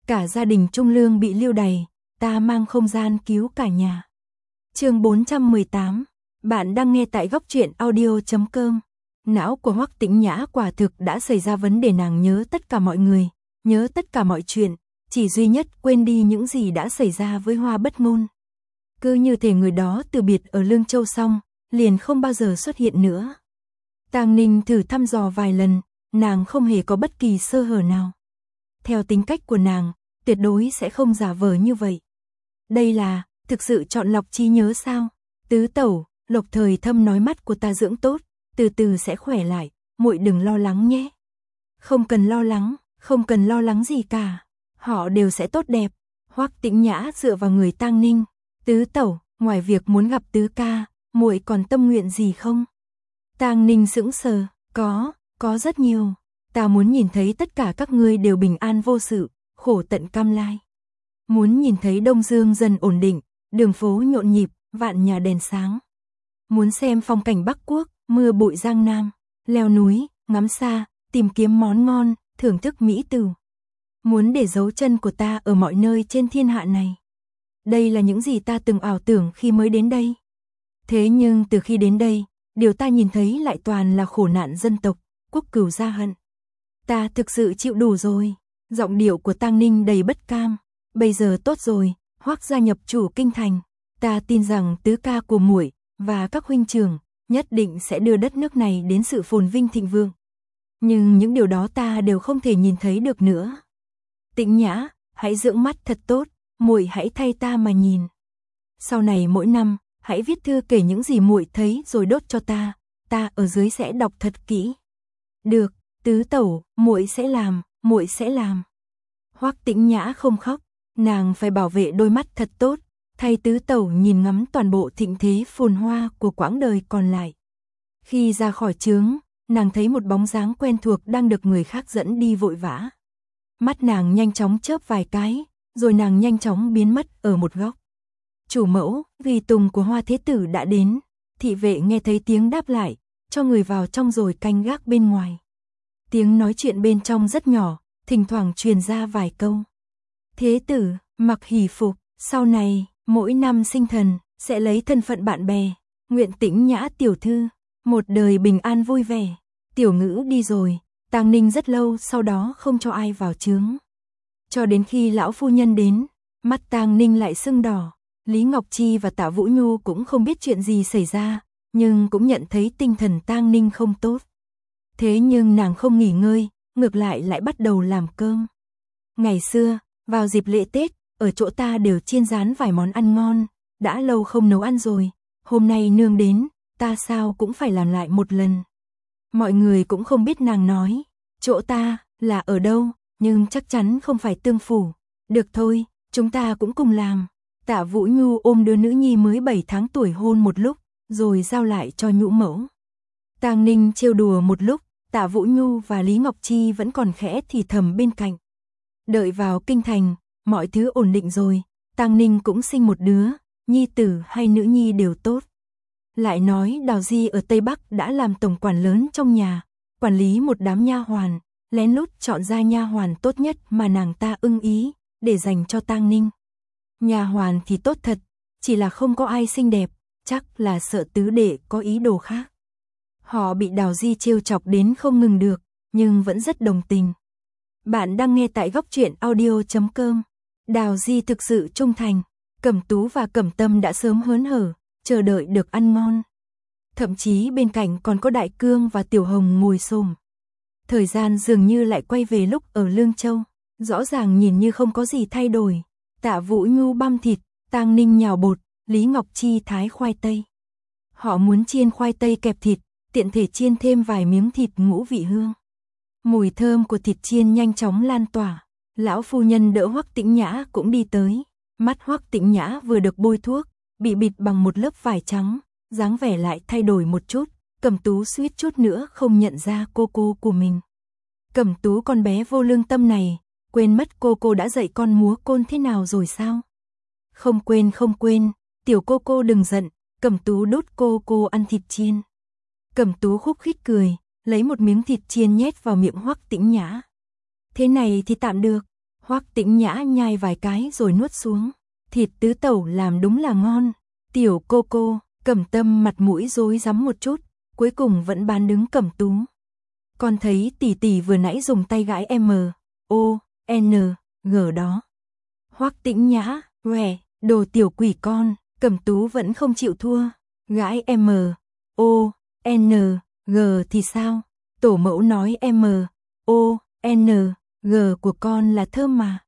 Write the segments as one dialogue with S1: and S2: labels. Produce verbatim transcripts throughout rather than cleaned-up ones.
S1: Cả gia đình Trung Lương bị lưu đày, ta mang không gian cứu cả nhà. Chương bốn trăm mười tám. Bạn đang nghe tại góc truyện audio chấm com. Não của Hoắc Tĩnh Nhã quả thực đã xảy ra vấn đề, nàng nhớ tất cả mọi người, nhớ tất cả mọi chuyện, chỉ duy nhất quên đi những gì đã xảy ra với Hoa Bất Ngôn. Cứ như thể người đó từ biệt ở Lương Châu xong, liền không bao giờ xuất hiện nữa. Tang Ninh thử thăm dò vài lần, nàng không hề có bất kỳ sơ hở nào. Theo tính cách của nàng, tuyệt đối sẽ không giả vờ như vậy. Đây là, thực sự chọn lọc trí nhớ sao? Tứ tẩu, Lộc Thời Thâm nói mắt của ta dưỡng tốt, từ từ sẽ khỏe lại, muội đừng lo lắng nhé. Không cần lo lắng, không cần lo lắng gì cả, họ đều sẽ tốt đẹp. Hoắc Tĩnh Nhã dựa vào người Tang Ninh, tứ tẩu, ngoài việc muốn gặp tứ ca, muội còn tâm nguyện gì không? Tang Ninh sững sờ, có, có rất nhiều. Ta muốn nhìn thấy tất cả các ngươi đều bình an vô sự, khổ tận cam lai. Muốn nhìn thấy Đông Dương dần ổn định, đường phố nhộn nhịp, vạn nhà đèn sáng. Muốn xem phong cảnh Bắc Quốc, mưa bụi Giang Nam, leo núi, ngắm xa, tìm kiếm món ngon, thưởng thức mỹ tửu. Muốn để dấu chân của ta ở mọi nơi trên thiên hạ này. Đây là những gì ta từng ảo tưởng khi mới đến đây. Thế nhưng từ khi đến đây, điều ta nhìn thấy lại toàn là khổ nạn dân tộc, quốc cừu gia hận. Ta thực sự chịu đủ rồi. Giọng điệu của Tang Ninh đầy bất cam. Bây giờ tốt rồi, Hoắc gia nhập chủ kinh thành, ta tin rằng tứ ca của muội và các huynh trưởng nhất định sẽ đưa đất nước này đến sự phồn vinh thịnh vượng. Nhưng những điều đó ta đều không thể nhìn thấy được nữa. Tĩnh Nhã, hãy dưỡng mắt thật tốt, muội hãy thay ta mà nhìn. Sau này mỗi năm, hãy viết thư kể những gì muội thấy rồi đốt cho ta, ta ở dưới sẽ đọc thật kỹ. Được, tứ tẩu, muội sẽ làm, muội sẽ làm. Hoắc Tĩnh Nhã không khóc, nàng phải bảo vệ đôi mắt thật tốt, thay tứ tẩu nhìn ngắm toàn bộ thịnh thế phồn hoa của quãng đời còn lại. Khi ra khỏi trướng, nàng thấy một bóng dáng quen thuộc đang được người khác dẫn đi vội vã. Mắt nàng nhanh chóng chớp vài cái, rồi nàng nhanh chóng biến mất ở một góc. Chủ mẫu, tùy tùng của Hoa Thế Tử đã đến, thị vệ nghe thấy tiếng đáp lại, cho người vào trong rồi canh gác bên ngoài. Tiếng nói chuyện bên trong rất nhỏ, thỉnh thoảng truyền ra vài câu. Thế tử, mặc hỷ phục, sau này, mỗi năm sinh thần, sẽ lấy thân phận bạn bè, nguyện Tĩnh Nhã tiểu thư, một đời bình an vui vẻ. Tiểu Ngữ đi rồi, Tang Ninh rất lâu sau đó không cho ai vào trướng. Cho đến khi lão phu nhân đến, mắt Tang Ninh lại sưng đỏ. Lý Ngọc Chi và Tạ Vũ Nhu cũng không biết chuyện gì xảy ra, nhưng cũng nhận thấy tinh thần Tang Ninh không tốt. Thế nhưng nàng không nghỉ ngơi, ngược lại lại bắt đầu làm cơm. Ngày xưa, vào dịp lễ Tết, ở chỗ ta đều chiên rán vài món ăn ngon, đã lâu không nấu ăn rồi, hôm nay nương đến, ta sao cũng phải làm lại một lần. Mọi người cũng không biết nàng nói, chỗ ta, là ở đâu, nhưng chắc chắn không phải Tương Phủ. Được thôi, chúng ta cũng cùng làm. Tạ Vũ Nhu ôm đứa nữ nhi mới bảy tháng tuổi hôn một lúc, rồi giao lại cho nhũ mẫu. Tang Ninh trêu đùa một lúc, Tạ Vũ Nhu và Lý Ngọc Chi vẫn còn khẽ thì thầm bên cạnh. Đợi vào kinh thành, mọi thứ ổn định rồi, Tang Ninh cũng sinh một đứa, nhi tử hay nữ nhi đều tốt. Lại nói Đào Di ở Tây Bắc đã làm tổng quản lớn trong nhà, quản lý một đám nha hoàn, lén lút chọn ra nha hoàn tốt nhất mà nàng ta ưng ý, để dành cho Tang Ninh. Nha hoàn thì tốt thật, chỉ là không có ai xinh đẹp, chắc là sợ tứ đệ có ý đồ khác. Họ bị Đào Di trêu chọc đến không ngừng được, nhưng vẫn rất đồng tình. Bạn đang nghe tại góc truyện audio chấm com. Đào Di thực sự trung thành, Cẩm Tú và Cẩm Tâm đã sớm hớn hở, chờ đợi được ăn ngon. Thậm chí bên cạnh còn có Đại Cương và Tiểu Hồng ngồi xổm. Thời gian dường như lại quay về lúc ở Lương Châu, rõ ràng nhìn như không có gì thay đổi. Tạ Vũ Nhu băm thịt, Tang Ninh nhào bột, Lý Ngọc Chi thái khoai tây. Họ muốn chiên khoai tây kẹp thịt, tiện thể chiên thêm vài miếng thịt ngũ vị hương. Mùi thơm của thịt chiên nhanh chóng lan tỏa. Lão phu nhân đỡ Hoắc Tĩnh Nhã cũng đi tới. Mắt Hoắc Tĩnh Nhã vừa được bôi thuốc, bị bịt bằng một lớp vải trắng, dáng vẻ lại thay đổi một chút. Cẩm Tú suýt chút nữa không nhận ra cô cô của mình. Cẩm Tú con bé vô lương tâm này, quên mất cô cô đã dạy con múa côn thế nào rồi sao? Không quên không quên, tiểu cô cô đừng giận, Cẩm Tú đốt cô cô ăn thịt chiên. Cẩm Tú khúc khích cười, lấy một miếng thịt chiên nhét vào miệng Hoắc Tĩnh Nhã. Thế này thì tạm được. Hoắc Tĩnh Nhã nhai vài cái rồi nuốt xuống. Thịt tứ tẩu làm đúng là ngon. Tiểu cô cô, Cẩm Tâm mặt mũi rối rắm một chút, cuối cùng vẫn bán đứng Cẩm Tú. Con thấy tỷ tỷ vừa nãy dùng tay gãi M, O, N, G đó. Hoắc Tĩnh Nhã, "Uè, đồ tiểu quỷ con." Cẩm Tú vẫn không chịu thua. Gãi M, O, N, G thì sao? Tổ mẫu nói M, O, N, G của con là thơm mà.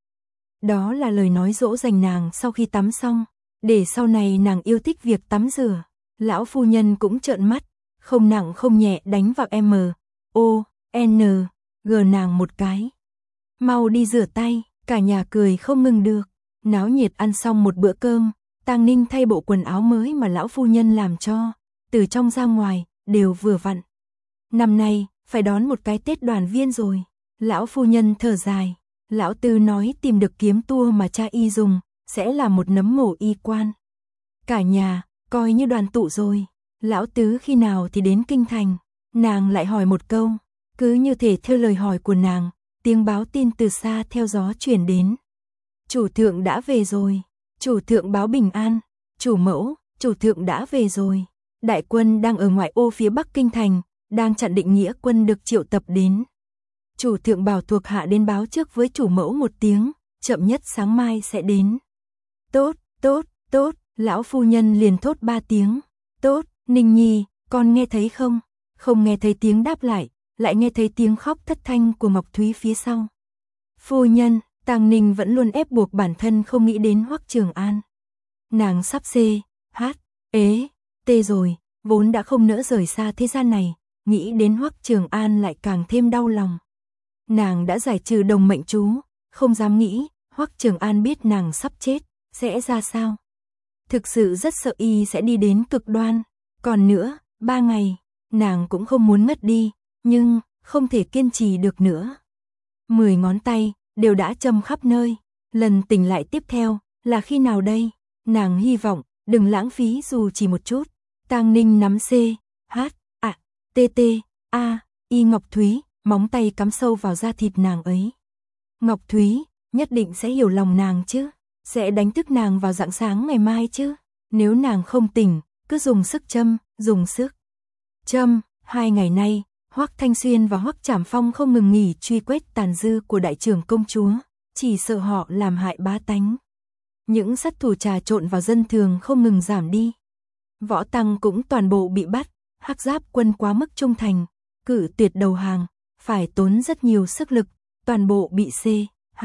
S1: Đó là lời nói dỗ dành nàng sau khi tắm xong, để sau này nàng yêu thích việc tắm rửa. Lão phu nhân cũng trợn mắt, không nặng không nhẹ đánh vào M, O, N, G nàng một cái. "Mau đi rửa tay." Cả nhà cười không ngừng được. Náo nhiệt ăn xong một bữa cơm, Tang Ninh thay bộ quần áo mới mà lão phu nhân làm cho, từ trong ra ngoài đều vừa vặn. Năm nay phải đón một cái Tết đoàn viên rồi. Lão phu nhân thở dài. Lão Tư nói tìm được kiếm tua mà cha y dùng, sẽ là một nấm mồ y quan. Cả nhà coi như đoàn tụ rồi. Lão Tứ khi nào thì đến kinh thành? Nàng lại hỏi một câu. Cứ như thể theo lời hỏi của nàng, tiếng báo tin từ xa theo gió chuyển đến. Chủ thượng đã về rồi. Chủ thượng báo bình an. Chủ mẫu, chủ thượng đã về rồi. Đại quân đang ở ngoại ô phía bắc kinh thành, đang chặn Định Nghĩa quân được triệu tập đến. Chủ thượng bảo thuộc hạ đến báo trước với chủ mẫu một tiếng, chậm nhất sáng mai sẽ đến. Tốt, tốt, tốt, lão phu nhân liền thốt ba tiếng. Tốt, Ninh Nhi, con nghe thấy không? Không nghe thấy tiếng đáp lại, lại nghe thấy tiếng khóc thất thanh của Ngọc Thúy phía sau. Phu nhân, Tang Ninh vẫn luôn ép buộc bản thân không nghĩ đến Hoắc Trường An. Nàng sắp xê, hát, ế, tê rồi, vốn đã không nỡ rời xa thế gian này, nghĩ đến Hoắc Trường An lại càng thêm đau lòng. Nàng đã giải trừ đồng mệnh chú, không dám nghĩ Hoắc Trường An biết nàng sắp chết, sẽ ra sao. Thực sự rất sợ y sẽ đi đến cực đoan. Còn nữa, ba ngày, nàng cũng không muốn mất đi, nhưng không thể kiên trì được nữa. Mười ngón tay đều đã châm khắp nơi. Lần tỉnh lại tiếp theo là khi nào đây? Nàng hy vọng đừng lãng phí dù chỉ một chút. Tang Ninh nắm C, H, A, T T, A, Y Ngọc Thúy, móng tay cắm sâu vào da thịt nàng ấy. Ngọc Thúy nhất định sẽ hiểu lòng nàng chứ, sẽ đánh thức nàng vào rạng sáng ngày mai chứ. Nếu nàng không tỉnh, cứ dùng sức châm, dùng sức châm. Hai ngày nay, Hoắc Thanh Xuyên và Hoắc Trảm Phong không ngừng nghỉ truy quét tàn dư của đại trưởng công chúa, chỉ sợ họ làm hại bá tánh. Những sát thủ trà trộn vào dân thường không ngừng giảm đi. Võ tăng cũng toàn bộ bị bắt. Hắc Giáp quân quá mức trung thành, cử tuyệt đầu hàng, phải tốn rất nhiều sức lực, toàn bộ bị C, H,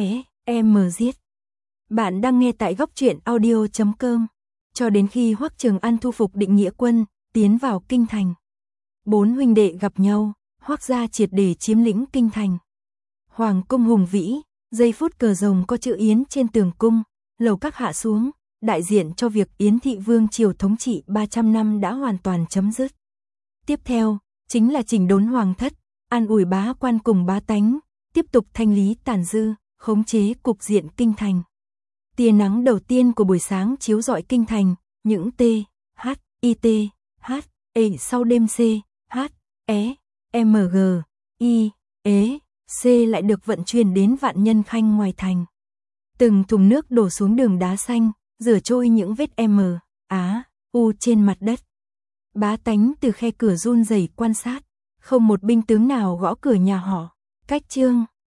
S1: E, M giết. Bạn đang nghe tại góc truyện audio chấm com. Cho đến khi Hoắc Trường An thu phục Định Nghĩa quân, tiến vào kinh thành. Bốn huynh đệ gặp nhau, Hoắc gia triệt để chiếm lĩnh kinh thành. Hoàng cung hùng vĩ, giây phút cờ rồng có chữ Yến trên tường cung, lầu các hạ xuống, đại diện cho việc Yến thị vương triều thống trị ba trăm năm đã hoàn toàn chấm dứt. Tiếp theo, chính là chỉnh đốn hoàng thất, an ủi bá quan cùng bá tánh, tiếp tục thanh lý tàn dư, khống chế cục diện kinh thành. Tia nắng đầu tiên của buổi sáng chiếu rọi kinh thành, những T, H, I T, H, E sau đêm C, H, E, M G, I, E, C lại được vận chuyển đến Vạn Nhân Khanh ngoài thành. Từng thùng nước đổ xuống đường đá xanh, rửa trôi những vết M, Á, U trên mặt đất. Bá tánh từ khe cửa run rẩy quan sát, không một binh tướng nào gõ cửa nhà họ. Cách chương